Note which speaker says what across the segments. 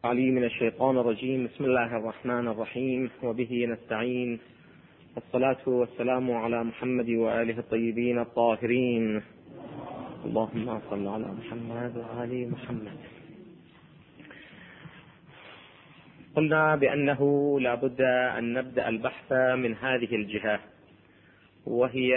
Speaker 1: علي من الشيطان الرجيم. بسم الله الرحمن الرحيم، وبه نستعين، والصلاة والسلام على محمد وآله الطيبين الطاهرين. اللهم صل على محمد وآل محمد. قلنا بأنه لا بد أن نبدأ البحث من هذه الجهة، وهي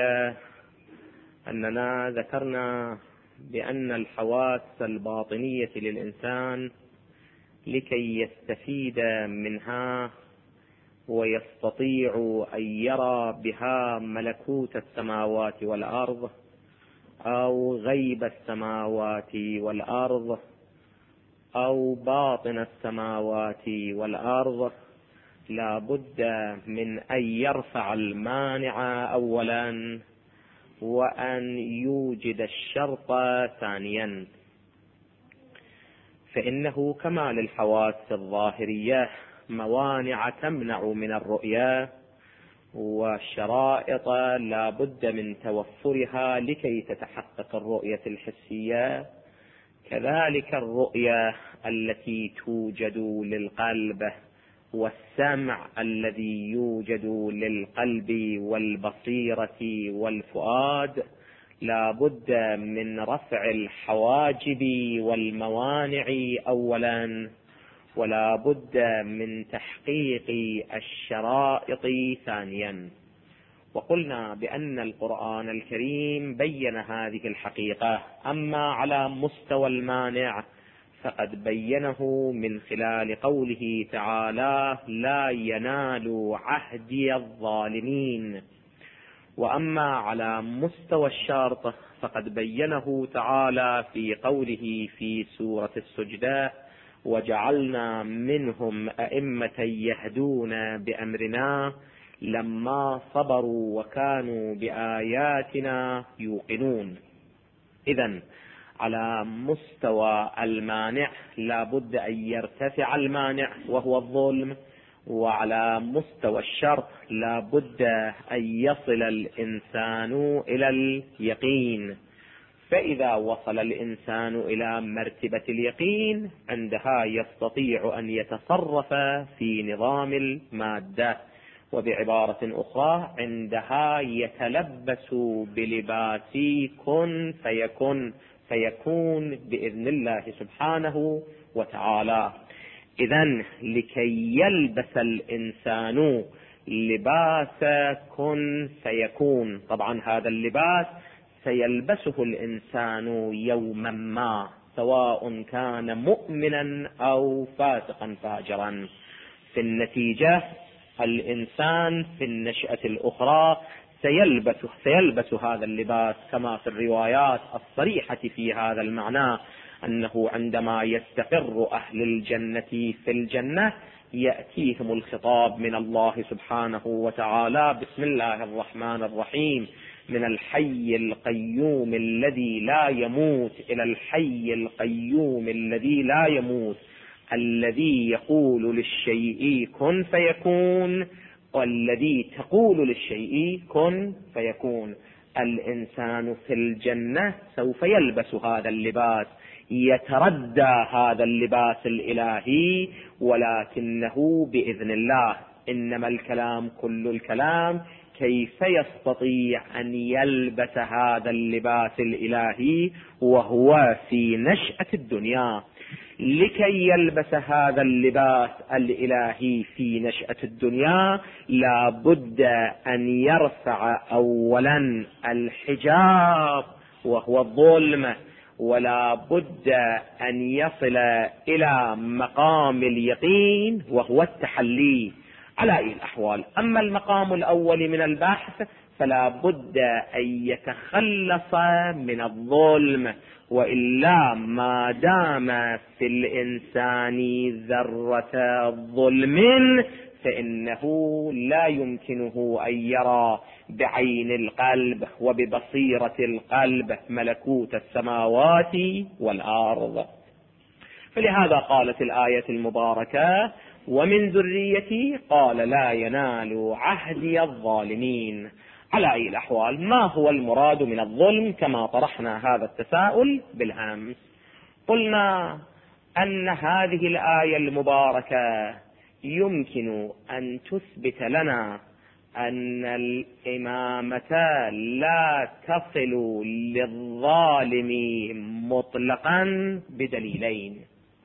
Speaker 1: أننا ذكرنا بأن الحواس الباطنية للإنسان لكي يستفيد منها ويستطيع أن يرى بها ملكوت السماوات والأرض أو غيب السماوات والأرض أو باطن السماوات والأرض، لا بد من أن يرفع المانع أولا، وأن يوجد الشرط ثانيا. فإنه كما للحواس الظاهرية موانع تمنع من الرؤيا، وشرائط لا بد من توفرها لكي تتحقق الرؤية الحسية، كذلك الرؤية التي توجد للقلب والسمع الذي يوجد للقلب والبصيرة والفؤاد لا بد من رفع الحواجب والموانع أولا، ولا بد من تحقيق الشرائط ثانيا. وقلنا بأن القرآن الكريم بين هذه الحقيقة، أما على مستوى المانع فقد بينه من خلال قوله تعالى: لا ينال عهدي الظالمين. وأما على مستوى الشرط فقد بينه تعالى في قوله في سورة السجدة: وجعلنا منهم أئمة يهدون بأمرنا لما صبروا وكانوا بآياتنا يوقنون. إذن على مستوى المانع لا بد أن يرتفع المانع وهو الظلم، وعلى مستوى الشرط لا بد أن يصل الإنسان إلى اليقين. فإذا وصل الإنسان إلى مرتبة اليقين عندها يستطيع أن يتصرف في نظام المادة، وبعبارة أخرى عندها يتلبس بلباس كن فيكون بإذن الله سبحانه وتعالى. إذن لكي يلبس الإنسان لباس كن فيكون، طبعا هذا اللباس سيلبسه الإنسان يوما ما، سواء كان مؤمنا أو فاسقا فاجرا. في النتيجة الإنسان في النشأة الأخرى سيلبس هذا اللباس، كما في الروايات الصريحة في هذا المعنى أنه عندما يستقر أهل الجنة في الجنة يأتيهم الخطاب من الله سبحانه وتعالى: بسم الله الرحمن الرحيم، من الحي القيوم الذي لا يموت إلى الحي القيوم الذي لا يموت، الذي يقول للشيء كن فيكون، والذي تقول للشيء كن فيكون. الإنسان في الجنة سوف يلبس هذا اللباس، يتردى هذا اللباس الإلهي، ولكنه بإذن الله. إنما الكلام كل الكلام كيف يستطيع أن يلبس هذا اللباس الإلهي وهو في نشأة الدنيا. لكي يلبس هذا اللباس الإلهي في نشأة الدنيا لا بد أن يرفع أولا الحجاب وهو الظلم، ولا بد أن يصل إلى مقام اليقين وهو التحلي. على أي الأحوال، أما المقام الأول من البحث فلا بد أن يتخلص من الظلم، وإلا ما دام في الإنسان ذرة ظلم فإنه لا يمكنه أن يرى بعين القلب وببصيرة القلب ملكوت السماوات والأرض. فلهذا قالت الآية المباركة: ومن ذريتي، قال لا ينال عهدي الظالمين. على أي الأحوال، ما هو المراد من الظلم كما طرحنا هذا التساؤل بالأمس؟ قلنا أن هذه الآية المباركة يمكن أن تثبت لنا أن الإمامة لا تصل للظالم مطلقا بدليلين.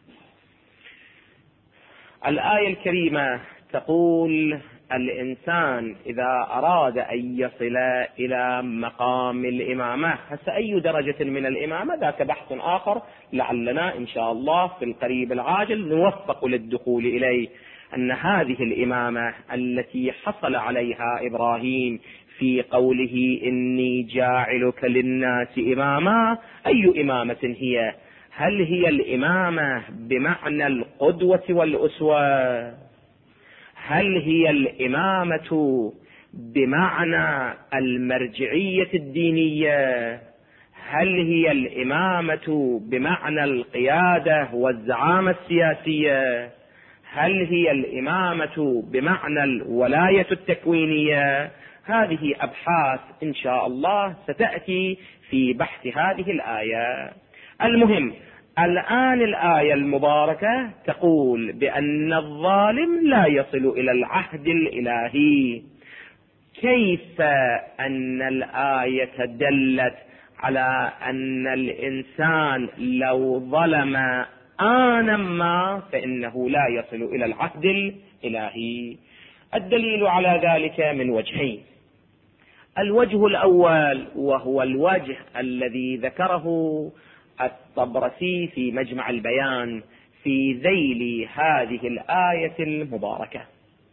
Speaker 1: الآية الكريمة تقول الإنسان إذا أراد أن يصل إلى مقام الإمامة، هسه أي درجة من الإمامة ذاك بحث آخر، لعلنا إن شاء الله في القريب العاجل نوفق للدخول إليه. أن هذه الإمامة التي حصل عليها إبراهيم في قوله إني جاعلك للناس إماما، أي إمامة هي؟ هل هي الإمامة بمعنى القدوة والأسوة؟ هل هي الإمامة بمعنى المرجعية الدينية؟ هل هي الإمامة بمعنى القيادة والزعامة السياسية؟ هل هي الإمامة بمعنى الولاية التكوينية؟ هذه أبحاث إن شاء الله ستأتي في بحث هذه الآية. المهم الآن الآية المباركة تقول بأن الظالم لا يصل إلى العهد الإلهي. كيف أن الآية دلت على أن الإنسان لو ظلم آنا ما فإنه لا يصل إلى العهد الإلهي؟ الدليل على ذلك من وجهين. الوجه الأول وهو الوجه الذي ذكره الطبرسي في مجمع البيان في ذيل هذه الآية المباركة.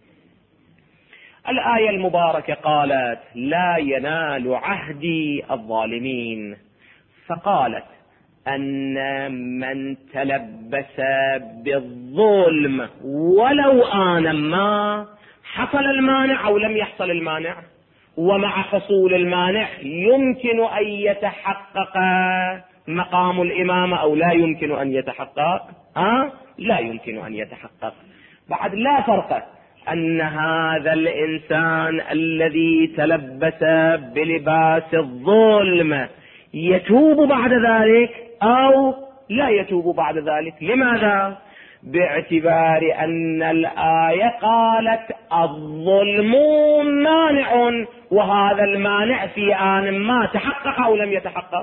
Speaker 1: الآية المباركة قالت لا ينال عهدي الظالمين، فقالت أن من تلبس بالظلم ولو آنا ما، حصل المانع أو لم يحصل المانع، ومع حصول المانع يمكن أن يتحقق مقام الإمامة أو لا يمكن أن يتحقق؟ لا يمكن أن يتحقق. بعد لا فرق أن هذا الإنسان الذي تلبس بلباس الظلم يتوب بعد ذلك أو لا يتوب بعد ذلك. لماذا؟ باعتبار أن الآية قالت الظلم مانع، وهذا المانع في آن ما تحقق أو لم يتحقق؟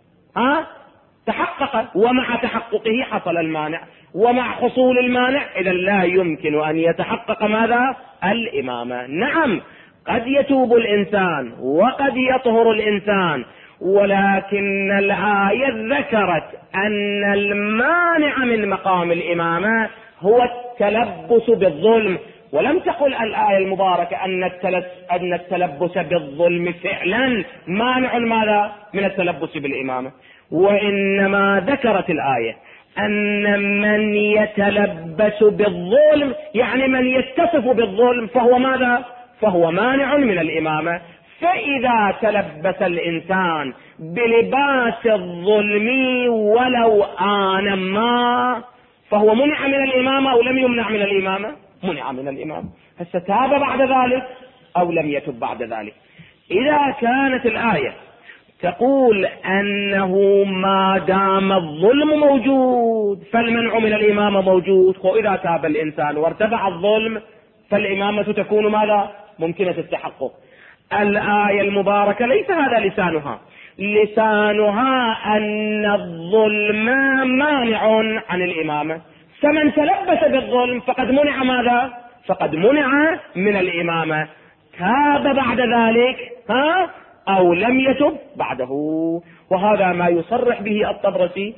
Speaker 1: تحقق، ومع تحققه حصل المانع، ومع حصول المانع إذا لا يمكن أن يتحقق ماذا؟ الإمامة. نعم قد يتوب الإنسان وقد يطهر الإنسان، ولكن الآية ذكرت أن المانع من مقام الإمامة هو التلبس بالظلم، ولم تقل الآية المباركة أن التلبس بالظلم فعلا مانع ماذا؟ من التلبس بالإمامة، وإنما ذكرت الآية أن من يتلبس بالظلم يعني من يتصف بالظلم فهو ماذا؟ فهو مانع من الإمامة. فإذا تلبس الإنسان بلباس الظلم ولو آنا ما فهو منع من الإمامة أو لم يمنع من الإمامة؟ منع من الإمامة. فستاب بعد ذلك أو لم يتب بعد ذلك. إذا كانت الآية تقول أنه ما دام الظلم موجود فالمنع من الإمامة موجود، وإذا تاب الإنسان وارتفع الظلم فالإمامة تكون ماذا؟ ممكنة التحقق. الآية المباركة ليس هذا لسانها، لسانها أن الظلم مانع عن الإمامة، فمن تلبس بالظلم فقد منع ماذا؟ فقد منع من الإمامة. تاب بعد ذلك أو لم يتب بعده. وهذا ما يصرح به الطبرسي.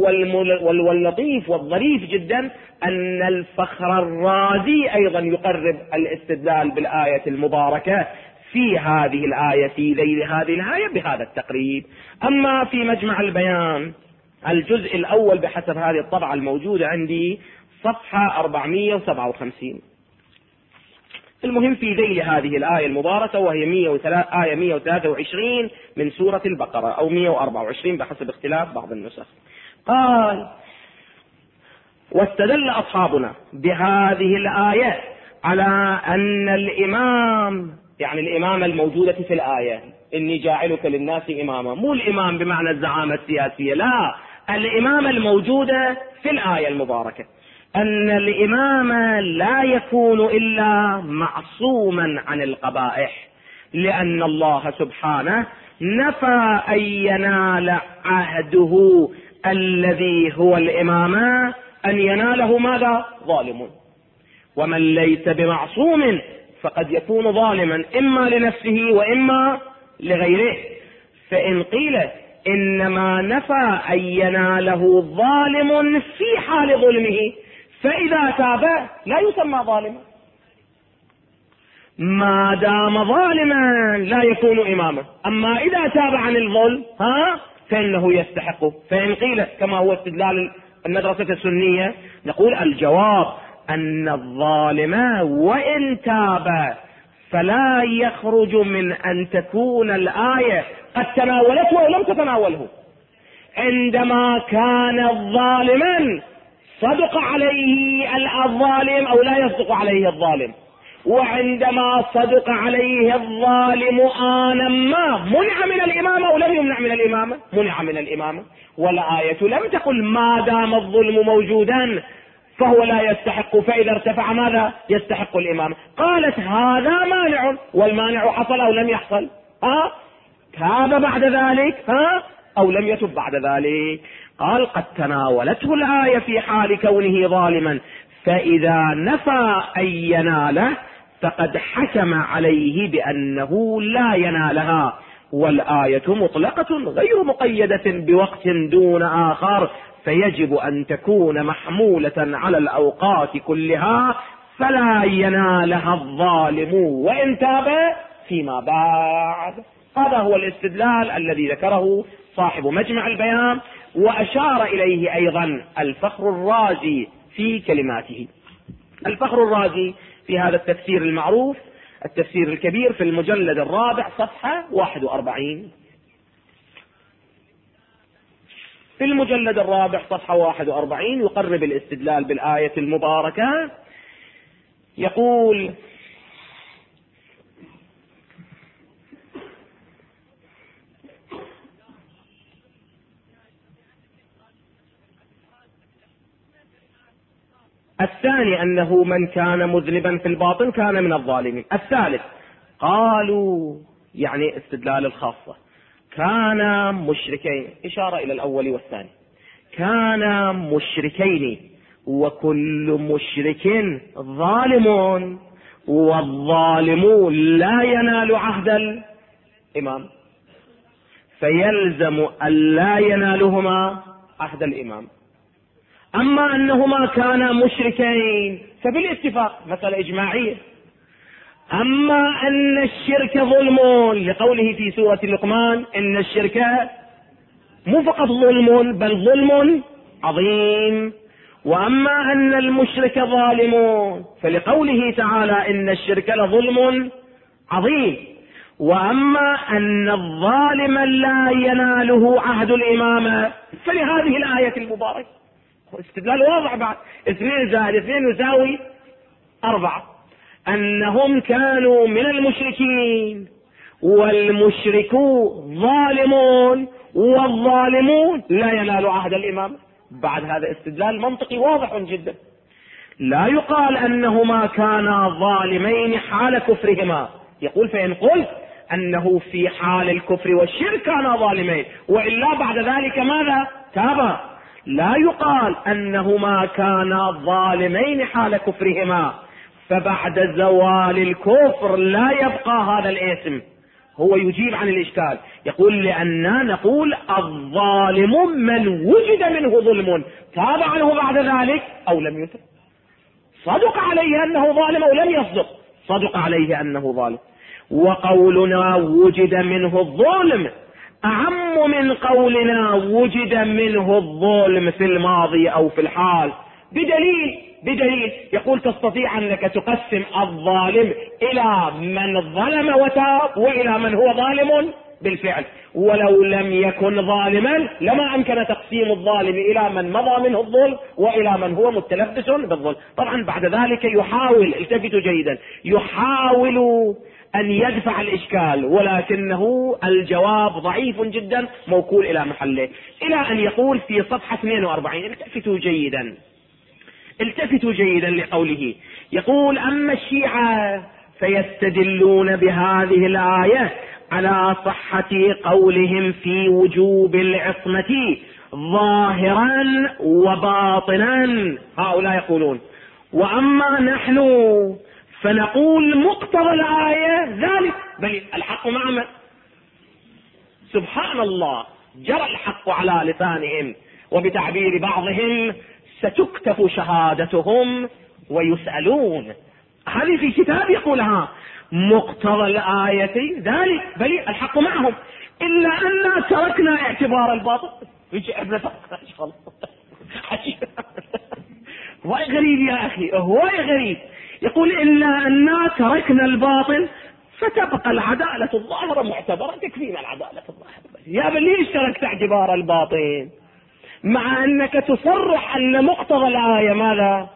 Speaker 1: واللطيف والظريف جدا أن الفخر الرازي أيضا يقرب الاستدلال بالآية المباركة في هذه الآية في ذيل هذه الآية بهذا التقريب. أما في مجمع البيان الجزء الأول بحسب هذه الطبعة الموجودة عندي صفحة 457. المهم في ذيل هذه الآية المباركة وهي آية 123 من سورة البقرة أو 124 بحسب اختلاف بعض النسخ. قال واستدل أصحابنا بهذه الآية على أن الإمام يعني الإمامة الموجودة في الآية إني جاعلك للناس إماما، مو الإمام بمعنى الزعامة السياسية، لا،
Speaker 2: الإمامة الموجودة في الآية المباركة، أن الإمام لا يكون إلا معصوما عن القبائح، لأن الله سبحانه نفى أن ينال عهده الذي هو الإمامة أن يناله ماذا؟ ظالم. ومن ليس بمعصوم فقد يكون ظالما إما لنفسه وإما لغيره. فإن قيل إنما نفى أن يناله ظالم في حال ظلمه، فإذا تاب لا يسمى ظالما، ما دام ظالما لا يكون إماما. أما إذا تاب عن الظلم فإنه يستحقه. فإن قيل كما هو استدلال المدرسة السنية، نقول الجواب أن الظالم وإن تاب فلا يخرج من أن تكون الآية قد تناولته أو لم تتناوله. عندما كان ظالما صدق عليه الظالم أو لا يصدق عليه الظالم، وعندما صدق عليه الظالم ما منع من الإمامة أو لم يمنع من الإمامة؟ منع من الإمامة. والآية لم تقل ما دام الظلم موجودا فهو لا يستحق، فإذا ارتفع ماذا؟ يستحق الإمامة. قالت هذا مانع، والمانع حصل أو لم يحصل؟ تاب بعد ذلك أو لم يتب بعد ذلك؟ قال قد تناولته الآية في حال كونه ظالما، فإذا نفى أن يناله فقد حكم عليه بأنه لا ينالها. والآية مطلقة غير مقيدة بوقت دون آخر، فيجب أن تكون محمولة على الأوقات كلها، فلا ينالها الظالم وإن تاب فيما بعد. هذا هو الاستدلال الذي ذكره صاحب مجمع البيان، وأشار إليه أيضا الفخر الرازي في كلماته. الفخر الرازي في هذا التفسير المعروف، التفسير الكبير، في المجلد الرابع صفحة 41. في المجلد الرابع صفحة 41 يقرب الاستدلال بالآية المباركة، يقول: الثاني أنه من كان مذنبا في الباطن كان من الظالمين. الثالث قالوا يعني استدلال الخاصة، كان مشركين، إشارة إلى الأول والثاني، كان مشركين وكل مشرك ظالم، والظالم لا ينال عهد الإمام، فيلزم أن لا ينالهما عهد الإمام. أما أنهما كانا مشركين فبالاتفاق مسألة إجماعية. أما أن الشرك ظلم لقوله في سورة لقمان إن الشرك مو فقط ظلم بل ظلم عظيم. وأما أن المشرك ظالم فلقوله تعالى إن الشرك لظلم عظيم. وأما أن الظالم لا يناله عهد الإمامة فلهذه الآية المباركة. استدلال واضح بعد، 2 زائد 2 يساوي 4، أنهم كانوا من المشركين والمشركون ظالمون والظالمون لا ينال عهد الإمام. بعد هذا استدلال منطقي واضح جدا. لا يقال أنهما كانا ظالمين حال كفرهما، يقول فإن قلت أنه في حال الكفر والشرك كانا ظالمين وإلا بعد ذلك ماذا؟ تابا. لا يقال أنهما كانا ظالمين حال كفرهما، فبعد زوال الكفر لا يبقى هذا الاسم. هو يجيب عن الإشكال، يقول لأننا نقول الظالم من وجد منه ظلم تاب عنه بعد ذلك أو لم يتب، صدق عليه أنه ظالم أو لم يصدق، صدق عليه أنه ظالم. وقولنا وجد منه الظلم أعم من قولنا وجد منه الظلم في الماضي أو في الحال، بدليل يقول تستطيع أنك تقسم الظالم إلى من ظلم وتاب وإلى من هو ظالم بالفعل، ولو لم يكن ظالما لما أمكن تقسيم الظالم إلى من مضى منه الظلم وإلى من هو متلبس بالظلم. طبعا بعد ذلك يحاول، التفتوا جيدا، يحاول أن يدفع الإشكال، ولكنه الجواب ضعيف جدا موكول إلى محله، إلى أن يقول في صفحة 42، التفتوا جيدا لقوله، يقول: أما الشيعة فيستدلون بهذه الآية على صحة قولهم في وجوب العصمة ظاهرا وباطنا، هؤلاء يقولون، وأما نحن فنقول مقتضى الآية ذلك، بل الحق معنا. سبحان الله، جرى الحق على لسانهم، وبتعبير بعضهم ستكتب شهادتهم ويسألون. هذه في كتاب يقولها، مقتضى الآية ذلك، بل الحق معهم، إلا أننا تركنا اعتبار الباطل. هو غريب يا أخي، هو غريب، يقول إلا أننا تركنا الباطل فتبقى العدالة الظاهرة معتبرة، تكفينا العدالة الظاهرة. يا بل ليش تركت اعتبار الباطل مع أنك تصرح أن مقتضى الآية ماذا؟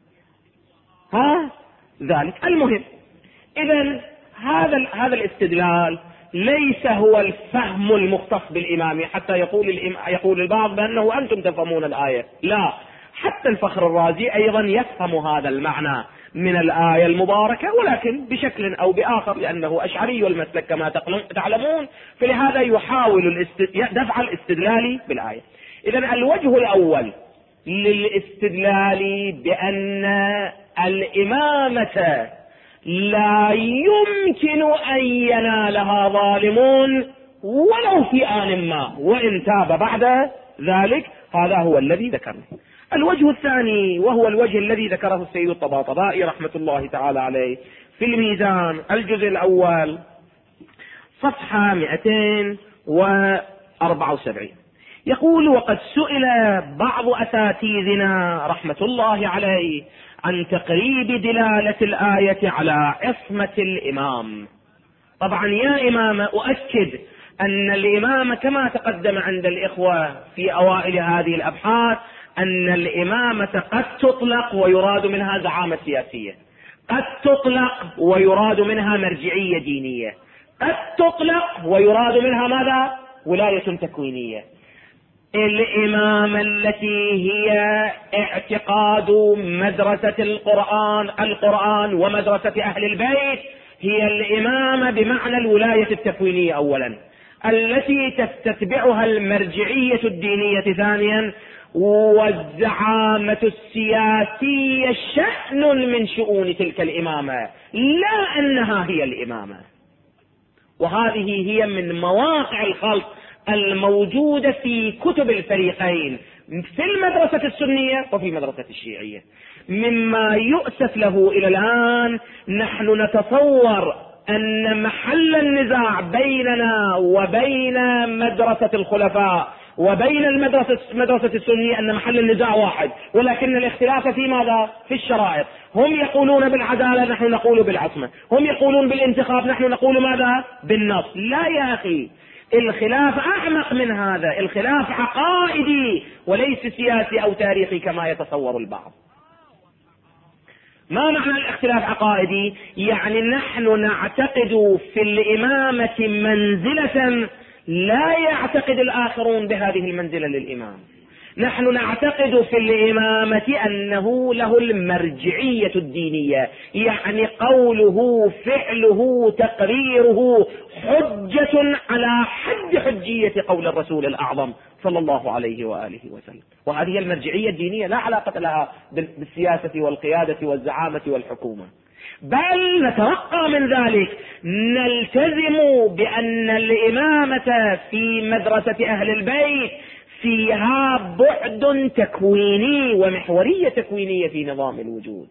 Speaker 2: ذلك. المهم، إذن هذا الاستدلال ليس هو الفهم المختص بالإمام، حتى يقول البعض بأنه أنتم تفهمون الآية. لا، حتى الفخر الرازي أيضا يفهم هذا المعنى من الآية المباركة، ولكن بشكل أو بآخر، لأنه أشعري المسلك كما تعلمون، فلهذا يحاول دفع الاستدلال بالآية. إذن الوجه الأول للاستدلال بأن الإمامة لا يمكن أن ينالها ظالمون ولو في آن ما وإن تاب بعد ذلك، هذا هو الذي ذكرنا. الوجه الثاني، وهو الوجه الذي ذكره السيد الطباطبائي رحمة الله تعالى عليه في الميزان الجزء الأول صفحة 274، يقول: وقد سئل بعض أساتذتنا رحمة الله عليه عن تقريب دلالة الآية على عصمة الإمام. طبعا يا إمام، أؤكد أن الإمام كما تقدم عند الإخوة في أوائل هذه الأبحاث، أن الإمامة قد تطلق ويراد منها زعامة سياسية، قد تطلق ويراد منها مرجعية دينية، قد تطلق ويراد منها ماذا؟ ولاية تكوينية. الإمامة التي هي اعتقاد مدرسة القرآن ومدرسة أهل البيت هي الإمامة بمعنى الولاية التكوينية أولا، التي تتبعها المرجعية الدينية ثانيا، والزعامة السياسية شأن من شؤون تلك الإمامة، لا أنها هي الإمامة. وهذه هي من مواقع الخلط الموجودة في كتب الفريقين، في المدرسة السنية وفي المدرسة الشيعية. مما يؤسف له إلى الآن، نحن نتصور أن محل النزاع بيننا وبين مدرسة الخلفاء وبين المدرسة السنية أن محل النزاع واحد، ولكن الاختلاف في ماذا؟ في الشرائط. هم يقولون بالعدالة، نحن نقول بالعصمة. هم يقولون بالانتخاب، نحن نقول ماذا؟ بالنص. لا يا أخي، الخلاف أعمق من هذا، الخلاف عقائدي وليس سياسي أو تاريخي كما يتصور البعض. ما معنى الاختلاف عقائدي؟ يعني نحن نعتقد في الإمامة منزلة لا يعتقد الآخرون بهذه المنزلة للإمام. نحن نعتقد في الإمامة أنه له المرجعية الدينية، يعني قوله فعله تقريره حجة على حد حجية قول الرسول الأعظم صلى الله عليه وآله وسلم. وهذه المرجعية الدينية لا علاقة لها بالسياسة والقيادة والزعامة والحكومة، بل نترقى من ذلك، نلتزم بأن الإمامة في مدرسة أهل البيت فيها بعد تكويني ومحورية تكوينية في نظام الوجود،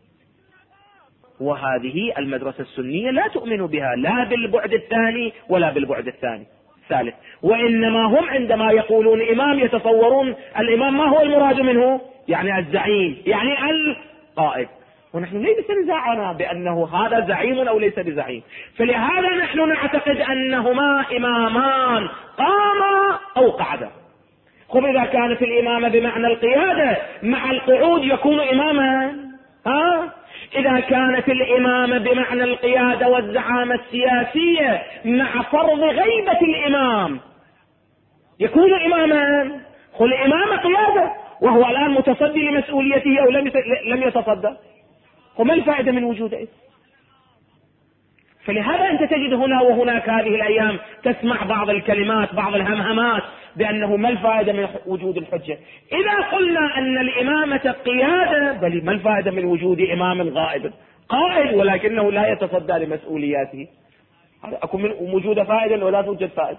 Speaker 2: وهذه المدرسة السنية لا تؤمن بها، لا بالبعد الثاني ولا بالبعد الثالث. وإنما هم عندما يقولون إمام يتصورون الإمام ما هو المراد منه؟ يعني الزعيم، يعني القائد. ونحن ليس نزاعنا بأنه هذا زعيم أو ليس بزعيم. فلهذا نحن نعتقد أنهما إمامان قاما أو قعدا. خب إذا كانت الإمامة بمعنى القيادة مع القعود يكون إماما، إذا كانت الإمامة بمعنى القيادة والزعامة السياسية مع فرض غيبة الإمام يكون إماما. خل الإمامة قيادة وهو الآن متصدي لمسؤوليته أو لم يتصدى، وما الفائدة من وجوده؟ فلهذا أنت تجد هنا وهناك هذه الأيام تسمع بعض الكلمات بعض الهمهمات بأنه ما الفائدة من وجود الحجة. إذا قلنا أن الإمامة قيادة بل ما الفائدة من وجود إمام غائب قائد ولكنه لا يتصدى لمسؤولياته؟ أكون من وجود فائدة ولا توجد فائدة.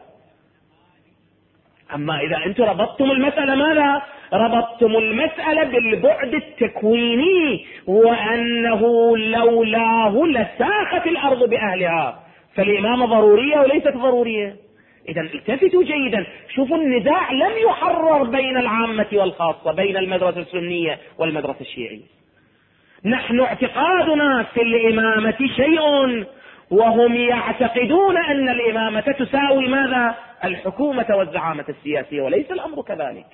Speaker 2: أما إذا أنتم ربطتم المسألة ماذا؟ ربطتم المسألة بالبعد التكويني، وأنه لولاه لساخت الأرض بأهلها، فالإمامة ضرورية وليست ضرورية. إذا التفتوا جيدا، شوفوا النزاع لم يحرر بين العامة والخاصة، بين المدرسة السنية والمدرسة الشيعية. نحن اعتقادنا في الإمامة شيء وهم يعتقدون أن الإمامة تساوي ماذا؟ الحكومة والزعامة السياسية، وليس الأمر كذلك.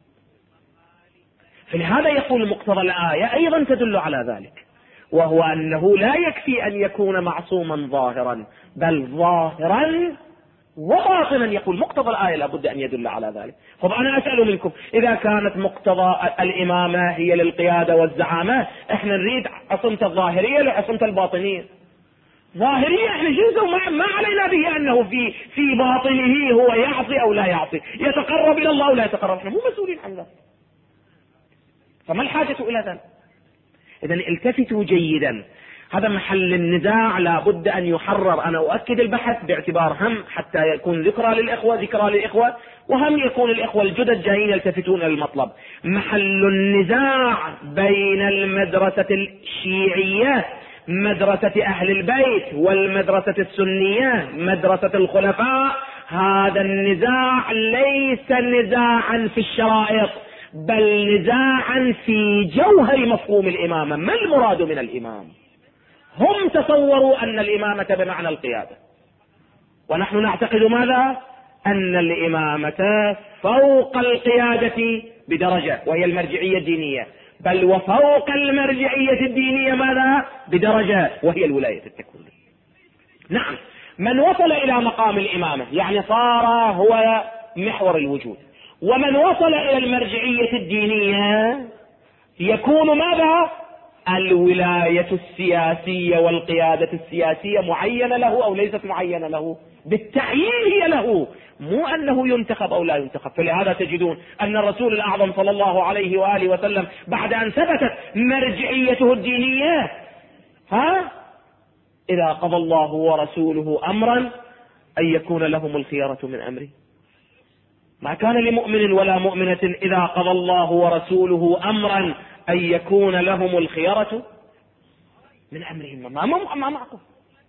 Speaker 2: فلهذا يقول مقتضى الآية أيضا تدل على ذلك، وهو أنه لا يكفي أن يكون معصوما ظاهرا بل ظاهرا وباطنا. يقول مقتضى الآية لابد أن يدل على ذلك. طب أنا أسأل منكم، إذا كانت مقتضى الإمامة هي للقيادة والزعامة، احنا نريد عصمة الظاهرية لعصمة الباطنية. ظاهرية احنا جزء ما علينا به أنه في باطنه هو يعصي أو لا يعصي، يتقرب إلى الله أو لا يتقرب، احنا مو مسؤولين عن ذلك، فما الحاجة إلى ذلك؟ إذا التفتوا جيدا، هذا محل النزاع لابد أن يحرر. أنا أؤكد البحث باعتبار هم حتى يكون ذكرى للإخوة وهم يكون الإخوة الجدد جايين يلتفتون للمطلب. محل النزاع بين المدرسة الشيعية مدرسة أهل البيت والمدرسة السنية مدرسة الخلفاء، هذا النزاع ليس نزاعا في الشرائط بل نزاعا في جوهر مفهوم الإمامة. ما المراد من الإمام؟ هم تصوروا أن الإمامة بمعنى القيادة، ونحن نعتقد ماذا؟ أن الإمامة فوق القيادة بدرجة وهي المرجعية الدينية، بل وفوق المرجعية الدينية ماذا؟ بدرجة وهي الولاية التكوينية. نعم، من وصل إلى مقام الإمامة يعني صار هو محور الوجود، ومن وصل إلى المرجعية الدينية يكون ماذا؟ الولاية السياسية والقيادة السياسية معينة له أو ليست معينة له؟ بالتعيين هي له، مو أنه ينتخب أو لا ينتخب. فلهذا تجدون أن الرسول الأعظم صلى الله عليه وآله وسلم بعد أن ثبتت مرجعيته الدينية إذا قضى الله ورسوله أمرا أن يكون لهم الخيرة من أمره. ما كان لمؤمن ولا مؤمنة إذا قضى الله ورسوله أمرا أن يكون لهم الخيرة من أمرهم. ما معكم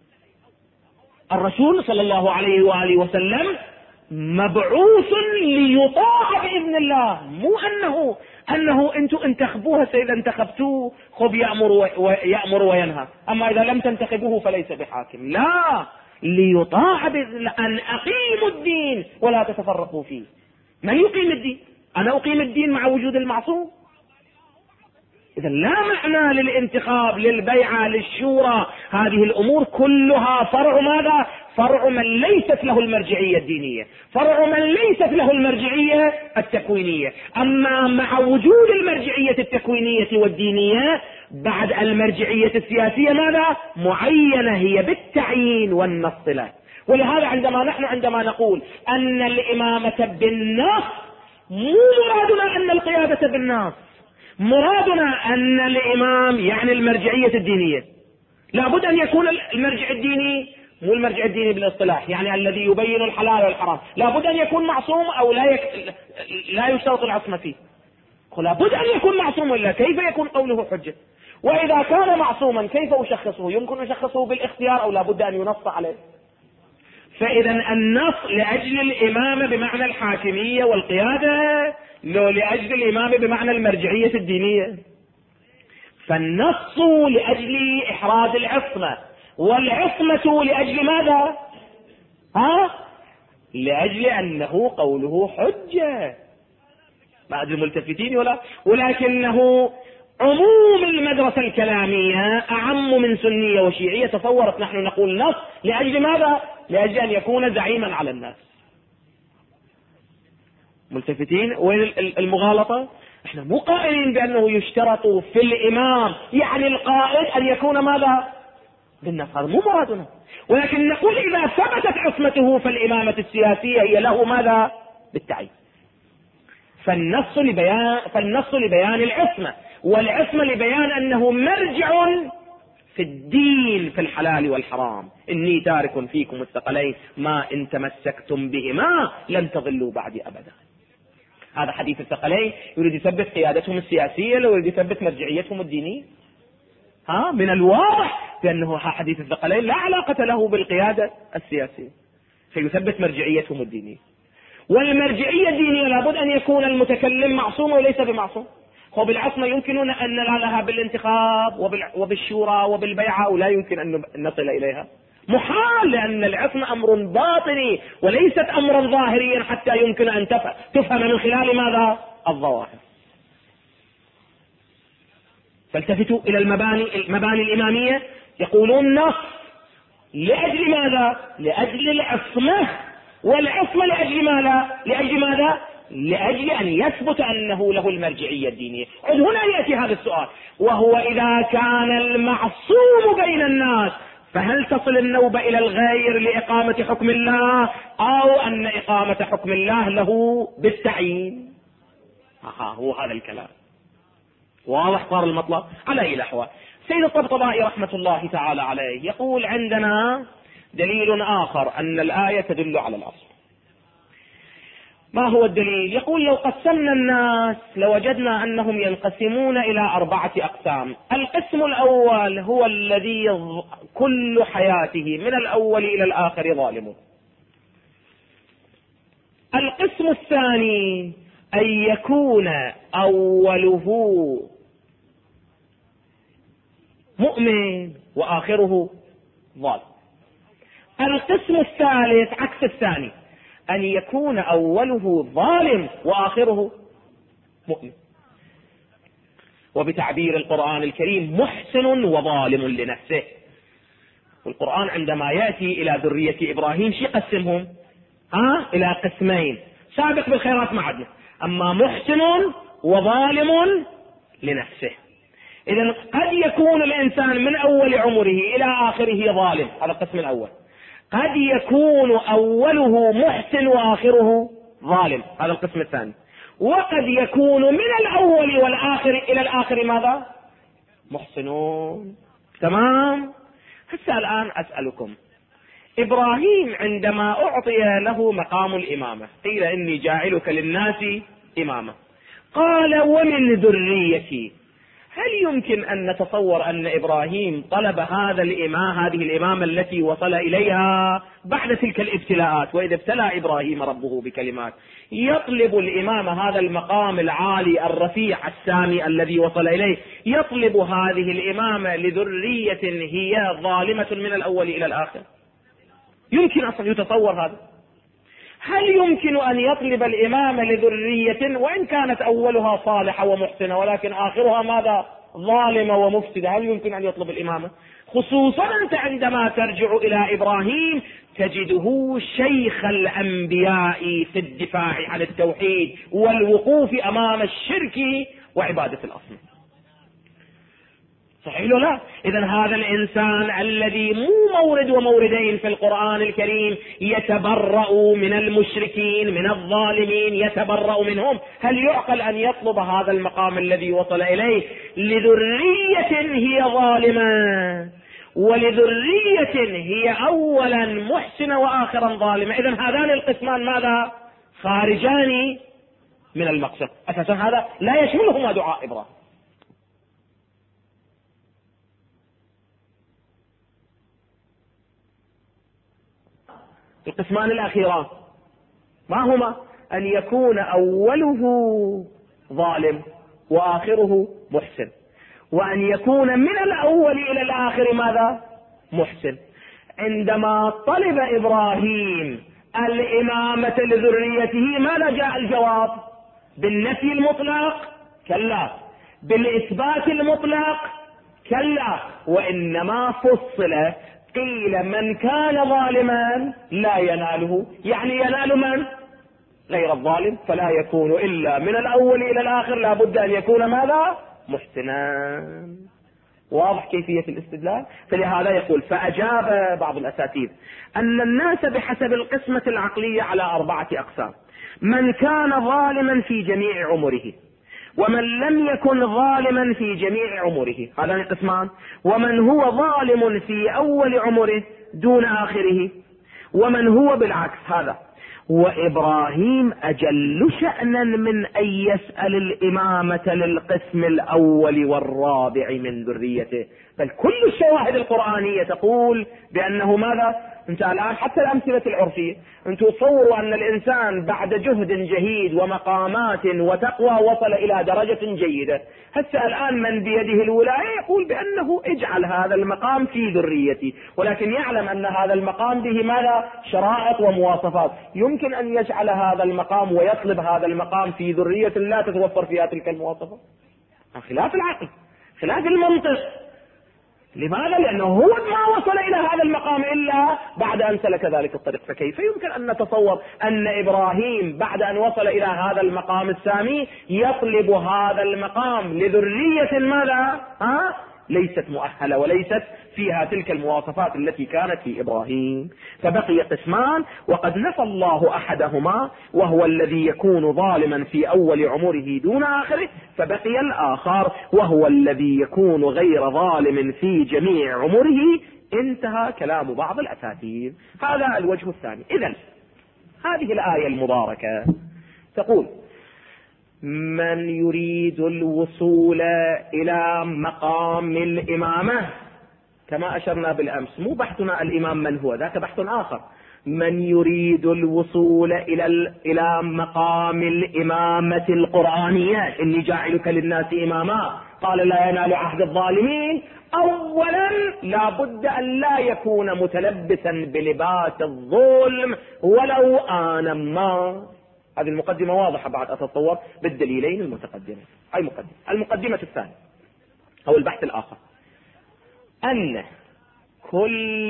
Speaker 2: الرسول صلى الله عليه وآله وسلم مبعوث ليطاع بإذن الله، مو أنه أنتم انتخبوها سيدا انتخبتوه خب يأمر وينهى، أما إذا لم تنتخبوه فليس بحاكم. لا، ليطاع بإذن أن أقيموا الدين ولا تتفرقوا فيه. من يقيم الدين؟ أنا أقيم الدين مع وجود المعصوم. إذا لا معنى للانتخاب للبيعة للشورى، هذه الأمور كلها فرع ماذا؟ فرع من ليست له المرجعية الدينية، فرع من ليست له المرجعية التكوينية. أما مع وجود المرجعية التكوينية والدينية بعد المرجعية السياسية ماذا؟ معينة هي بالتعيين والنص له. ولهذا عندما نقول أن الإمامة بالنص مو مرادنا أن القيادة بالنص، مرادنا أن الإمام يعني المرجعية الدينية. لابد أن يكون المرجع الديني مو المرجع الديني بالاصطلاح يعني الذي يبين الحلال والحرام، لابد أن يكون معصوم أو لا يشترط العصمة فيه. لابد أن يكون معصوم ولا كيف يكون قوله حجة؟ وإذا كان معصوما كيف أشخصه؟ يمكن أشخصه بالاختيار أو لابد أن ينص عليه؟ فإذا النص لأجل الإمامة بمعنى الحاكمية والقيادة، لو لأجل الإمامة بمعنى المرجعية الدينية. فالنص لأجل إحراز العصمة، والعصمة لأجل ماذا؟ لأجل أنه قوله حجة. ما أدري ملتفتين ولا، ولكنه عموم المدرسة الكلامية أعم من سنية وشيعية. تصورت نحن نقول نص لأجل ماذا؟ لأجل أن يكون زعيما على الناس. ملتفتين؟ وين المغالطة؟ احنا مو قائلين بأنه يشترط في الإمام يعني القائد أن يكون ماذا؟ بالنص، هذا مو مرادنا، ولكن نقول إذا ثبتت عصمته فالإمامة السياسية هي له ماذا؟ بالتعيين. فالنص لبيان العصمة، والعصمة لبيان أنه مرجع في الدين في الحلال والحرام. إني تارك فيكم الثقلين ما إن تمسكتم بهما لن تضلوا بعد أبدا. هذا حديث الثقلين يريد يثبت قيادتهم السياسية، لو يريد يثبت مرجعيتهم الدينية. من الواضح بأنه حديث الثقلين لا علاقة له بالقيادة السياسية، فيثبت مرجعيتهم الدينية. والمرجعية الدينية لابد أن يكون المتكلم معصوم وليس بمعصوم. وبالعصمة يمكن أن ننال لها بالانتخاب وبالشورى وبالبيعة، ولا يمكن أن نصل إليها، محال، لأن العصمة أمر باطني وليست أمرا ظاهريا حتى يمكن أن تفهم من خلال ماذا؟ الظواهر. فالتفتوا إلى المباني الإمامية، يقولون نص لأجل ماذا؟ لأجل العصمة، والعصمة لأجل ماذا؟ لأجل أن يثبت أنه له المرجعية الدينية. هنا يأتي هذا السؤال، وهو إذا كان المعصوم بين الناس فهل تصل النوبة إلى الغير لإقامة حكم الله، أو أن إقامة حكم الله له بالتعيين؟ هو هذا الكلام واضح صار المطلب. على أي الأحوال، سيد الطبطبائي رحمة الله تعالى عليه يقول عندنا دليل آخر أن الآية تدل على الأصل. ما هو الدليل؟ يقول لو قسمنا الناس لوجدنا أنهم ينقسمون إلى 4 أقسام. القسم الأول هو الذي كل حياته من الأول إلى الآخر ظالم. القسم الثاني أن يكون أوله مؤمن وآخره ظالم. القسم الثالث عكس الثاني، أن يكون أوله ظالم وآخره مؤمن. وبتعبير القرآن الكريم محسن وظالم لنفسه. والقرآن عندما يأتي إلى ذرية إبراهيم شي قسمهم؟ إلى قسمين، سابق بالخيرات ما عدنا، أما محسن وظالم لنفسه. إذن قد يكون الإنسان من أول عمره إلى آخره ظالم، هذا القسم الأول. قد يكون أوله محسن وآخره ظالم، هذا القسم الثاني. وقد يكون من الأول والآخر إلى الآخر ماذا؟ محسنون. تمام. هسه الآن أسألكم، إبراهيم عندما أعطي له مقام الإمامة قيل إني جاعلك للناس إمامة، قال ومن ذريتي. هل يمكن أن نتصور أن إبراهيم طلب هذه الإمامة التي وصل إليها بعد تلك الابتلاءات؟ وإذا ابتلى إبراهيم ربه بكلمات، يطلب الإمامة، هذا المقام العالي الرفيع السامي الذي وصل إليه، يطلب هذه الإمامة لذرية هي ظالمة من الأول إلى الآخر؟ يمكن أصلا يتصور هذا؟ هل يمكن أن يطلب الإمامة لذرية وإن كانت أولها صالحة ومحسنة ولكن آخرها ماذا؟ ظالمة ومفسدة؟ هل يمكن أن يطلب الإمامة؟ خصوصا أنت عندما ترجع إلى إبراهيم تجده شيخ الأنبياء في الدفاع عن التوحيد والوقوف أمام الشرك وعبادة الأصنام. صحيح ولا لا؟ إذن هذا الإنسان الذي مو مورد وموردين في القرآن الكريم يتبرأ من المشركين من الظالمين، يتبرأ منهم، هل يعقل أن يطلب هذا المقام الذي وصل إليه لذرية هي ظالمة ولذرية هي أولا محسنة وآخرا ظالمة؟ إذن هذان القسمان ماذا؟ خارجان من المقصد. أساسا هذا لا يشملهما دعاء إبراهيم. القسمان الأخيران ما هما؟ أن يكون أوله ظالم وآخره محسن. وأن يكون من الأول إلى الآخر ماذا؟ محسن. عندما طلب إبراهيم الإمامة لذريته ماذا جاء الجواب؟ بالنفي المطلق؟ كلا. بالإثبات المطلق؟ كلا. وإنما فصل، قيل من كان ظالما لا يناله، يعني ينال من؟ غير الظالم، فلا يكون إلا من الأول إلى الآخر لا بد أن يكون ماذا؟ محسنا. واضح كيفية الاستدلال؟ فلهذا يقول فأجاب بعض الأساتذة أن الناس بحسب القسمة العقلية على 4 أقسام: من كان ظالما في جميع عمره، ومن لم يكن ظالما في جميع عمره، هذان قسمان، ومن هو ظالم في أول عمره دون آخره، ومن هو بالعكس هذا. وإبراهيم أجل شأنا من أن يسأل الإمامة للقسم الأول والرابع من ذريته، بل كل الشواهد القرآنية تقول بأنه ماذا؟ انت الآن حتى الأمثلة العرفية انتم تصوروا أن الإنسان بعد جهد جهيد ومقامات وتقوى وصل إلى درجة جيدة. هسه الآن من بيده الولاية يقول بأنه اجعل هذا المقام في ذريتي، ولكن يعلم أن هذا المقام به ماذا؟ شرائط ومواصفات. يمكن أن يجعل هذا المقام ويطلب هذا المقام في ذرية لا تتوفر فيها تلك المواصفات. خلاف العقل، خلاف المنطق. لماذا؟ لأنه هو ما وصل إلى هذا المقام إلا بعد أن سلك ذلك الطريق. فكيف يمكن أن نتصور أن إبراهيم بعد أن وصل إلى هذا المقام السامي يطلب هذا المقام لذرية ماذا؟ ليست مؤهلة وليست فيها تلك المواصفات التي كانت في إبراهيم. فبقي قسمان، وقد نفى الله أحدهما وهو الذي يكون ظالما في أول عمره دون آخره، فبقي الآخر وهو الذي يكون غير ظالم في جميع عمره. انتهى كلام بعض الأساتذة. هذا الوجه الثاني. إذن هذه الآية المباركة تقول: من يريد الوصول إلى مقام الإمامة، كما أشرنا بالأمس مو بحثنا الإمام من هو، ذاك بحث آخر. من يريد الوصول إلى مقام الإمامة القرآنية، إني جاعلك للناس إماما، قال لا ينال عهد الظالمين. أولا لا بد أن لا يكون متلبسا بلباس الظلم ولو آنا ما. هذه المقدمة واضحة بعد أتصور بالدليلين المتقدمين. هاي مقدمة. المقدمة الثانية أو البحث الآخر أن كل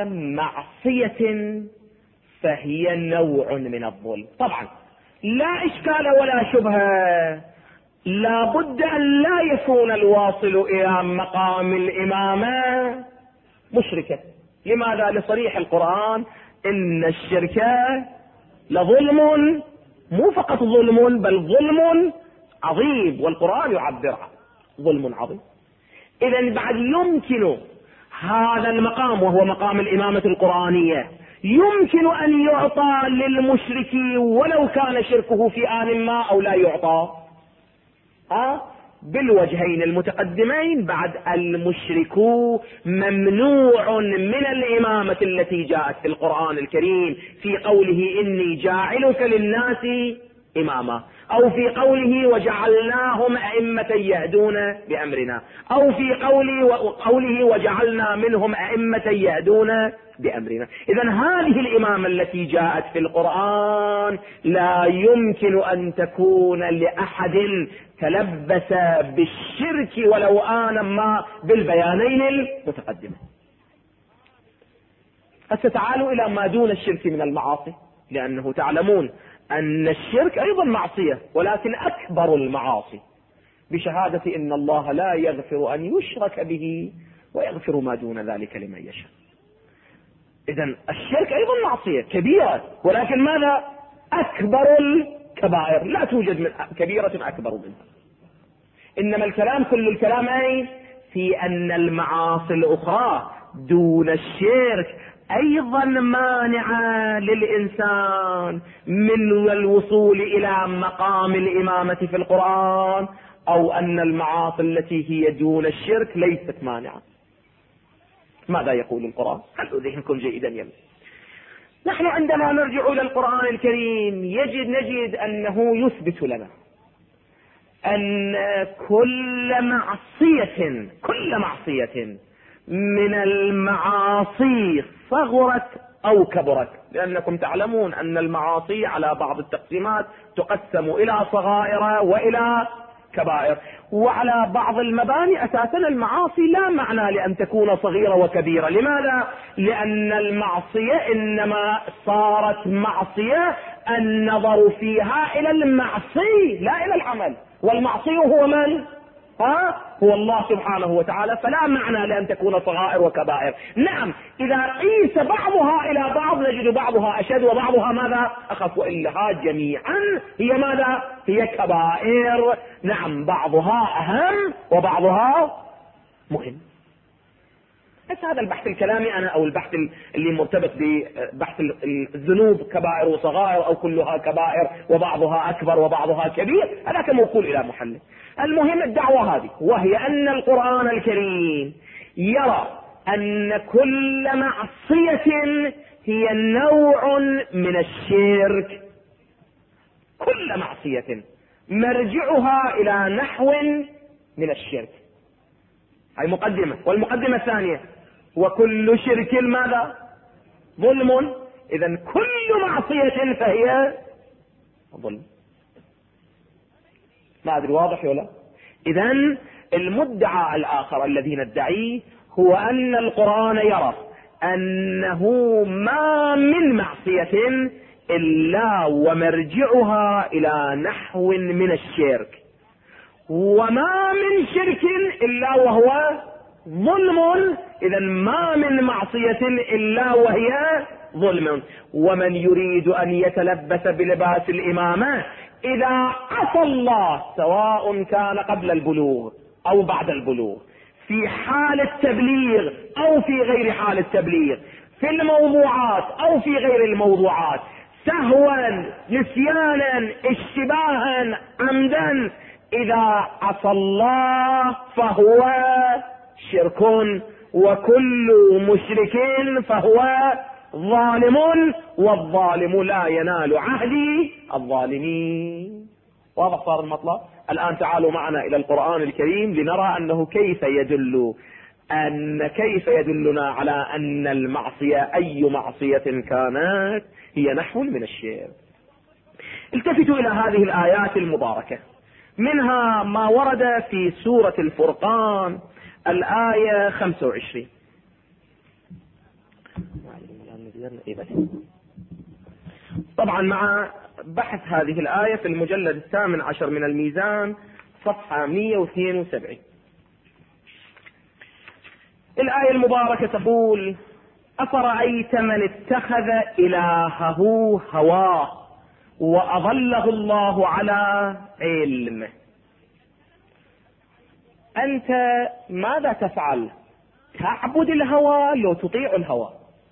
Speaker 2: معصية فهي نوع من الظلم. طبعا لا إشكال ولا شبهة، لا بد أن لا يكون الواصل إلى مقام الإمامة مشركا. لماذا؟ لصريح القرآن: إن الشرك لظلم، مو فقط ظلم بل ظلم عظيم، والقرآن يعبر ظلم عظيم. إذن بعد يمكن هذا المقام وهو مقام الإمامة القرآنية يمكن أن يعطى للمشرك ولو كان شركه في آن ما أو لا يعطى. بالوجهين المتقدمين بعد المشرك ممنوع من الإمامة التي جاءت في القرآن الكريم في قوله إني جاعلك للناس إماما، أو في قوله وجعلناهم أئمة يهدون بأمرنا، أو في قوله وجعلنا منهم أئمة يهدون بأمرنا. إذن هذه الإمامة التي جاءت في القرآن لا يمكن أن تكون لأحد تلبس بالشرك ولو آنا ما بالبيانين المتقدمين. تعالوا إلى ما دون الشرك من المعاصي، لأنه تعلمون أن الشرك أيضا معصية ولكن أكبر المعاصي، بشهادة إن الله لا يغفر أن يشرك به ويغفر ما دون ذلك لمن يشاء. إذن الشرك أيضا معصية كبيرة، ولكن ماذا؟ أكبر الكبائر، لا توجد من كبيرة أكبر منها. إنما الكلام كل الكلام أي في أن المعاصي الأخرى دون الشرك أيضا مانعة للإنسان من الوصول إلى مقام الإمامة في القرآن، أو أن المعاصي التي هي دون الشرك ليست مانعة. ماذا يقول القرآن؟ خلوا ذهنكم جيدا يمين. نحن عندما نرجع إلى القرآن الكريم نجد أنه يثبت لنا أن كل معصية من المعاصي صغرت أو كبرت، لأنكم تعلمون أن المعاصي على بعض التقسيمات تقسم إلى صغائر وإلى كبائر، وعلى بعض المباني أساسا المعاصي لا معنى لأن تكون صغيرة وكبيرة. لماذا؟ لأن المعصية إنما صارت معصية النظر فيها إلى المعصي لا إلى العمل، والمعصي هو من؟ هو الله سبحانه وتعالى، فلا معنى لأن تكون صغائر وكبائر. نعم إذا قيس بعضها إلى بعض نجد بعضها أشد وبعضها ماذا؟ أخف، وإنها جميعا هي ماذا؟ هي كبائر. نعم بعضها أهم وبعضها مهم. بس هذا البحث الكلامي أنا، أو البحث اللي مرتبط ببحث الذنوب كبائر وصغائر أو كلها كبائر وبعضها أكبر وبعضها كبير، هذا كموصول إلى محله. المهم الدعوة هذه، وهي أن القرآن الكريم يرى أن كل معصية هي نوع من الشرك، كل معصية مرجعها إلى نحو من الشرك. هاي مقدمة. والمقدمة الثانية، وكل شرك ماذا؟ ظلم. إذن كل معصية فهي ظلم. ما أدري واضح ولا؟ إذن المدعى الآخر الذي ندعيه هو أن القرآن يرى أنه ما من معصية إلا ومرجعها إلى نحو من الشرك، وما من شرك إلا وهو ظلم. إذا ما من معصية إلا وهي ظلم. ومن يريد أن يتلبس بلباس الإمامة إذا عصى الله، سواء كان قبل البلوغ أو بعد البلوغ، في حال التبليغ أو في غير حال التبليغ، في الموضوعات أو في غير الموضوعات، سهوا نسيانا اشتباها عمدا، إذا عصى الله فهو شرك، وكل مشرك فهو ظالم، والظالم لا ينال عهد الظالمين. واضح صار المطلب؟ الآن تعالوا معنا إلى القرآن الكريم لنرى أنه كيف يدلنا على أن المعصية أي معصية كانت هي نحو من الشرك. التفتوا إلى هذه الآيات المباركة، منها ما ورد في سورة الفرقان الآية 25. طبعا مع بحث هذه الآية في المجلد 18 من الميزان صفحة 172. الآية المباركة تقول: أفرأيت من اتخذ إلهه هواه وأضله الله على علمه. أنت ماذا تفعل؟ تعبد الهوى لو تطيع الهوى؟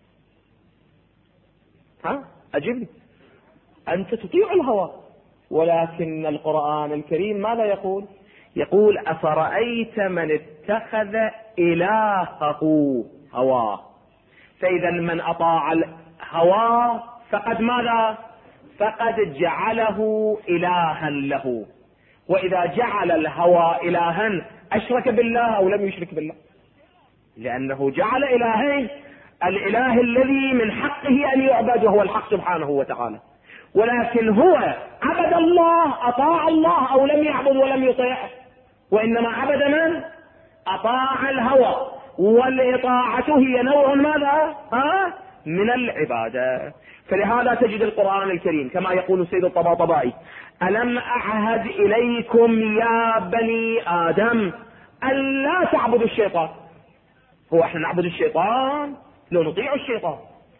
Speaker 2: أجبني. أنت تطيع الهوى، ولكن القرآن الكريم ماذا يقول؟ يقول: أفرأيت من اتخذ إلهه هواه. فإذا من أطاع الهوى فقد ماذا؟ فقد جعله إلها له. وإذا جعل الهوى إلها أشرك بالله أو لم يشرك بالله؟ لأنه جعل إلهين، الإله الذي من حقه أن يعبد وهو الحق سبحانه وتعالى، ولكن هو عبد الله، أطاع الله أو لم يعبد ولم يطيع؟ وإنما عبد من؟ أطاع الهوى. والإطاعة هي نوع ماذا؟ من العبادة. فلهذا تجد القرآن الكريم كما يقول السيد الطباطبائي: ألم أعهد إليكم يا بني آدم أن لا تعبدوا الشيطان. هو احنا نعبد الشيطان لو نطيع الشيطان؟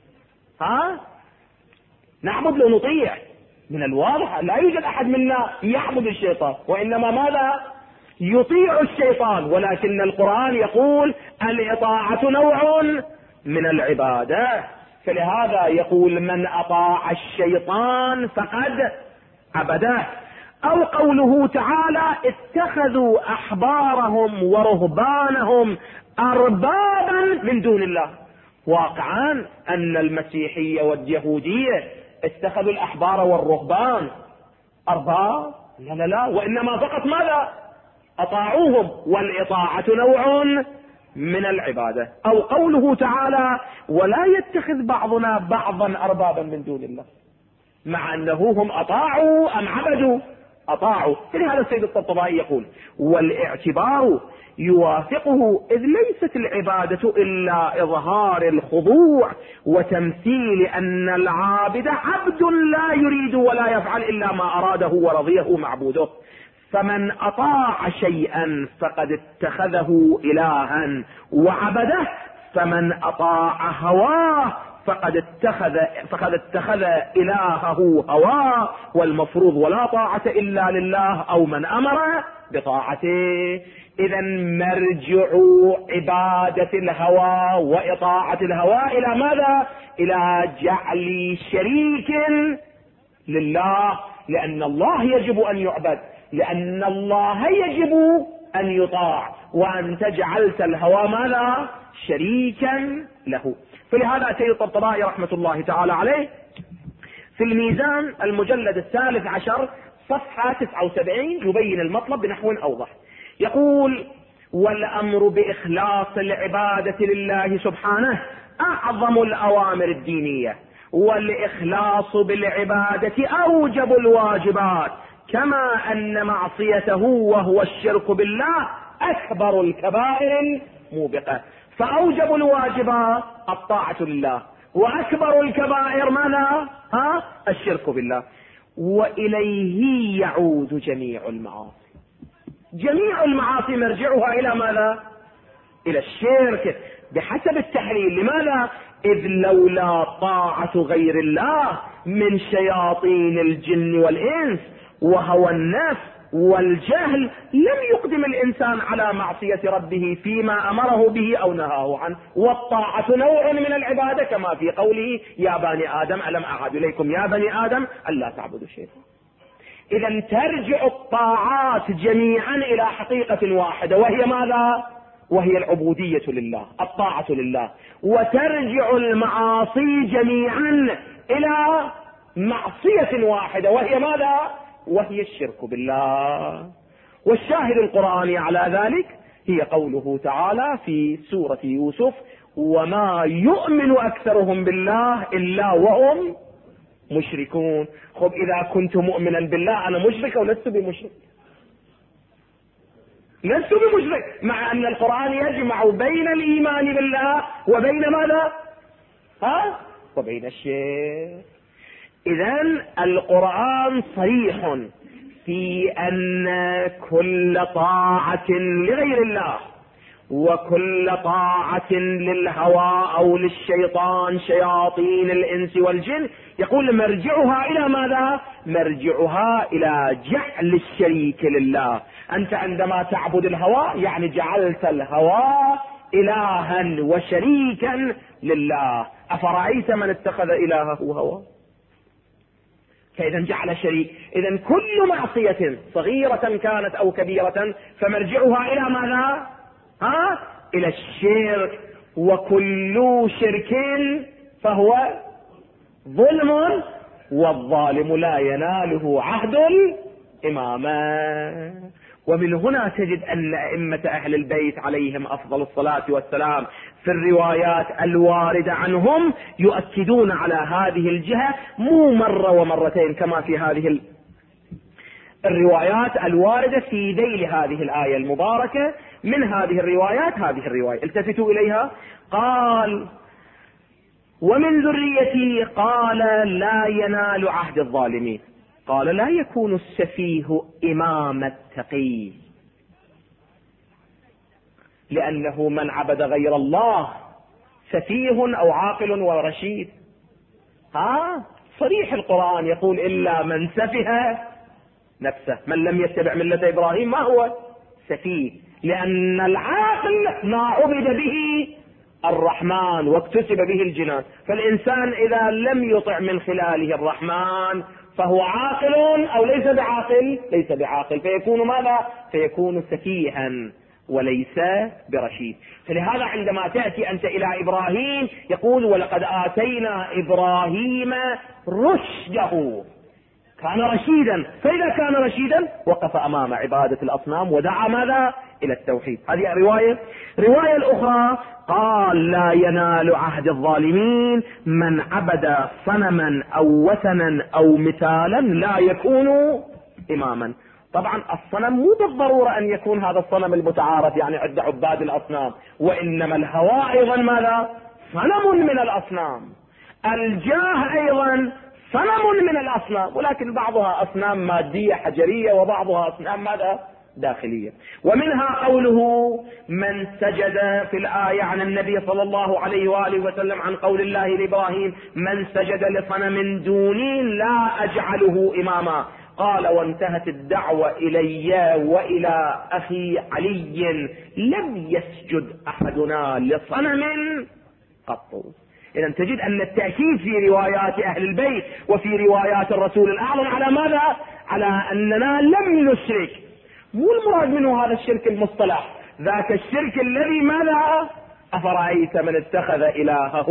Speaker 2: نعبد لو نطيع؟ من الواضح لا يوجد أحد منا يعبد الشيطان، وإنما ماذا؟ يطيع الشيطان. ولكن القرآن يقول الإطاعة نوع من العبادة. فلهذا يقول: من أطاع الشيطان فقد عبده. أو قوله تعالى: اتخذوا أحبارهم ورهبانهم أربابا من دون الله. واقعا أن المسيحية واليهودية اتخذوا الأحبار والرهبان أرباب، لا، وإنما فقط ماذا؟ أطاعوهم، والإطاعة نوع من العبادة. أو قوله تعالى ولا يتخذ بعضنا بعضا أربابا من دون الله، مع أنه هم أطاعوا أم عبدوا؟ أطاعوا. لهذا السيد الطبطبائي يقول والاعتبار يوافقه، إذ ليست العبادة إلا إظهار الخضوع وتمثيل أن العابد عبد لا يريد ولا يفعل إلا ما أراده ورضيه معبوده. فمن أطاع شيئا فقد اتخذه إلها وعبده، فمن أطاع هواه فقد اتخذ إلهه هواه، والمفروض ولا طاعة إلا لله أو من أمر بطاعته. إذا مرجع عبادة الهوى وإطاعة الهوى إلى ماذا؟ إلى جعل شريك لله، لأن الله يجب أن يعبد، لأن الله يجب أن يطاع، وأنت جعلت الهوى ماذا؟ شريكا له. فلهذا سيد الطبطبائي رحمة الله تعالى عليه في الميزان المجلد 13 صفحة 79 يبين المطلب بنحو أوضح. يقول والأمر بإخلاص العبادة لله سبحانه أعظم الأوامر الدينية، والإخلاص بالعبادة أوجب الواجبات، كما أن معصيته وهو الشرك بالله أكبر الكبائر الموبقة. فأوجب الواجبات الطاعة لله، وأكبر الكبائر ماذا؟ الشرك بالله. وإليه يعود جميع المعاصي. جميع المعاصي مرجعها إلى ماذا؟ إلى الشرك بحسب التحليل. لماذا؟ إذ لولا طاعة غير الله من شياطين الجن والإنس وهوى النفس والجهل لم يقدم الإنسان على معصية ربه فيما أمره به أو نهاه عنه. والطاعة نوع من العبادة، كما في قوله يا بني آدم ألم أعهد إليكم يا بني آدم ألا تعبدوا الشيطان. إذا ترجع الطاعات جميعا إلى حقيقة واحدة، وهي ماذا؟ وهي العبودية لله، الطاعة لله. وترجع المعاصي جميعا إلى معصية واحدة، وهي ماذا؟ وهي الشرك بالله. والشاهد القرآني على ذلك هي قوله تعالى في سورة يوسف وما يؤمن أكثرهم بالله إلا وهم مشركون. خب إذا كنت مؤمنا بالله أنا مشرك أو لست بمشرك؟ لست بمشرك، مع أن القرآن يجمع بين الإيمان بالله وبين ماذا؟ وبين الشرك. إذن القرآن صريح في أن كل طاعة لغير الله وكل طاعة للهوى أو للشيطان شياطين الإنس والجن يقول مرجعها إلى ماذا؟ مرجعها إلى جعل الشريك لله. أنت عندما تعبد الهوى يعني جعلت الهوى إلها وشريكا لله. أفرأيت من اتخذ إلهه هوى؟ فإذا جعل شريك. إذا كل معصية صغيرة كانت أو كبيرة فمرجعها إلى ماذا؟ إلى الشرك. وكل شرك فهو ظلم، والظالم لا يناله عهد الإمامة. ومن هنا تجد أن أئمة أهل البيت عليهم أفضل الصلاة والسلام في الروايات الواردة عنهم يؤكدون على هذه الجهة مو مرة ومرتين، كما في هذه الروايات الواردة في ذيل هذه الآية المباركة. من هذه الروايات هذه الرواية التفتوا إليها، قال ومن ذريتي، قال لا ينال عهد الظالمين. قال لا يكون السفيه إمام التقي، لأنه من عبد غير الله سفيه أو عاقل ورشيد. صريح القرآن يقول إلا من سفه نفسه. من لم يتبع ملة إبراهيم ما هو؟ سفيه. لأن العاقل ما عبد به الرحمن واكتسب به الجنان. فالإنسان إذا لم يطع من خلاله الرحمن فهو عاقل أو ليس بعاقل؟ ليس بعاقل، فيكون ماذا؟ فيكون سفيها وليس برشيد. فلهذا عندما تأتي أنت إلى إبراهيم يقول ولقد آتينا إبراهيم رشده. كان رشيدا، فإذا كان رشيدا وقف أمام عبادة الأصنام ودعا ماذا؟ إلى التوحيد. هذه رواية الأخرى قال لا ينال عهد الظالمين من عبد صنما أو وثنا أو مثالا لا يكون إماما. طبعا الصنم مو بالضرورة أن يكون هذا الصنم المتعارف يعني عند عباد الأصنام، وإنما الهواء أيضا ماذا؟ صنم من الأصنام، الجاه أيضا صنم من الأصنام، ولكن بعضها أصنام مادية حجرية وبعضها أصنام ماذا؟ داخلية. ومنها قوله من سجد في الآية عن النبي صلى الله عليه وآله وسلم عن قول الله لإبراهيم من سجد لصنم دوني لا أجعله إماما، قال وانتهت الدعوة إلي وإلى أخي علي لم يسجد أحدنا لصنم قط. إذن تجد أن التأكيد في روايات أهل البيت وفي روايات الرسول الأعظم على ماذا؟ على أننا لم نشرك. مو المراد منه هذا الشرك المصطلح، ذاك الشرك الذي ماذا؟ أفرأيت من اتخذ إلهه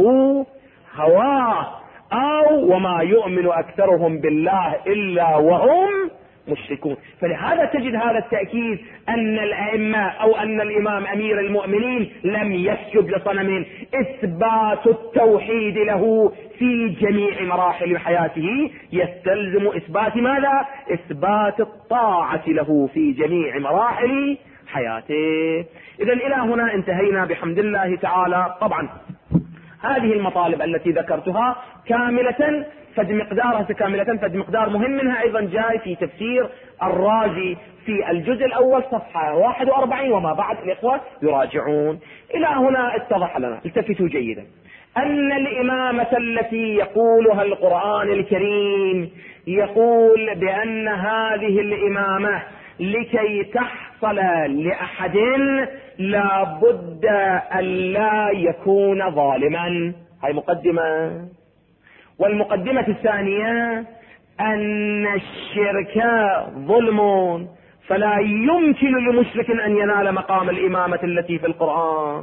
Speaker 2: هواه أو وما يؤمن أكثرهم بالله إلا وهم مشركون. فلهذا تجد هذا التأكيد أن الأئمة أو أن الإمام أمير المؤمنين لم يسجد لصنم، إثبات التوحيد له في جميع مراحل حياته يستلزم إثبات ماذا؟ إثبات الطاعة له في جميع مراحل حياته. إذن إلى هنا انتهينا بحمد الله تعالى. طبعا هذه المطالب التي ذكرتها كاملة فد مقدار مهم منها أيضا جاي في تفسير الرازي في الجزء الأول صفحة 41 وما بعد الإخوة يراجعون. إلى هنا اتضح لنا، التفتوا جيدا، أن الإمامة التي يقولها القرآن الكريم يقول بأن هذه الإمامة لكي تحصل لأحد لا بد أن لا يكون ظالما. هاي مقدمة. والمقدمة الثانية أن الشرك ظلم، فلا يمكن لمشرك أن ينال مقام الإمامة التي في القرآن،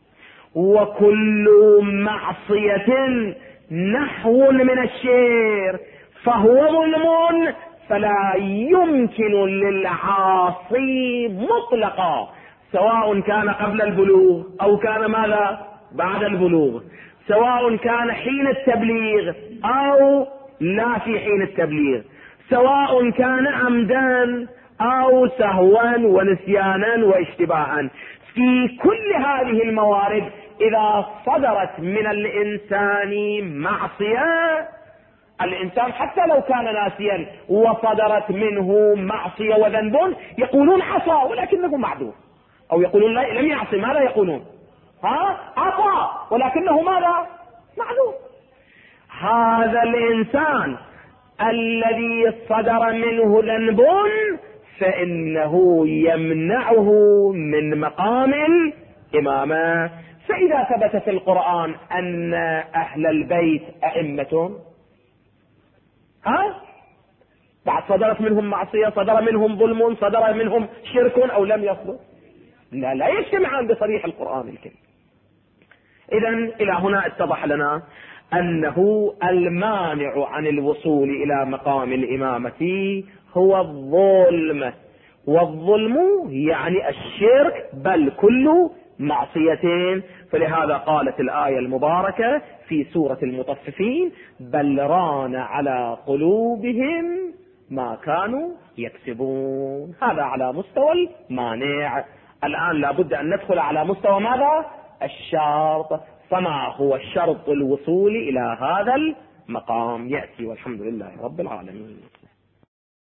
Speaker 2: وكل معصية نحو من الشرك فهو ظلم، فلا يمكن للعاصي مطلقا سواء كان قبل البلوغ أو كان ماذا؟ بعد البلوغ، سواء كان حين التبليغ أو لا في حين التبليغ، سواء كان عمدا أو سهوا ونسيانا واشتباها. في كل هذه الموارد إذا صدرت من الإنسان معصية، الإنسان حتى لو كان ناسيا وصدرت منه معصية وذنب يقولون عصى ولكنه معذور، أو يقولون لم يعصي، ماذا يقولون؟ عصى ولكنه ماذا؟ معذور. هذا الإنسان الذي صدر منه ذنب فإنه يمنعه من مقام الإمامة. فإذا ثبت في القرآن أن أهل البيت أئمة، بعد صدرت منهم معصية، صدر منهم ظلم، صدر منهم شرك أو لم يصدر، لا يجتمعان بصريح القرآن الكريم. إذن إلى هنا اتضح لنا أنه المانع عن الوصول إلى مقام الإمامة هو الظلم، والظلم يعني الشرك بل كل معصيتين. فلهذا قالت الآية المباركة في سورة المطففين بل ران على قلوبهم ما كانوا يكسبون. هذا على مستوى المانع. الآن لابد أن ندخل على مستوى ماذا؟ الشرط. فما هو شرط الوصول إلى هذا المقام؟ يأتي والحمد لله رب العالمين.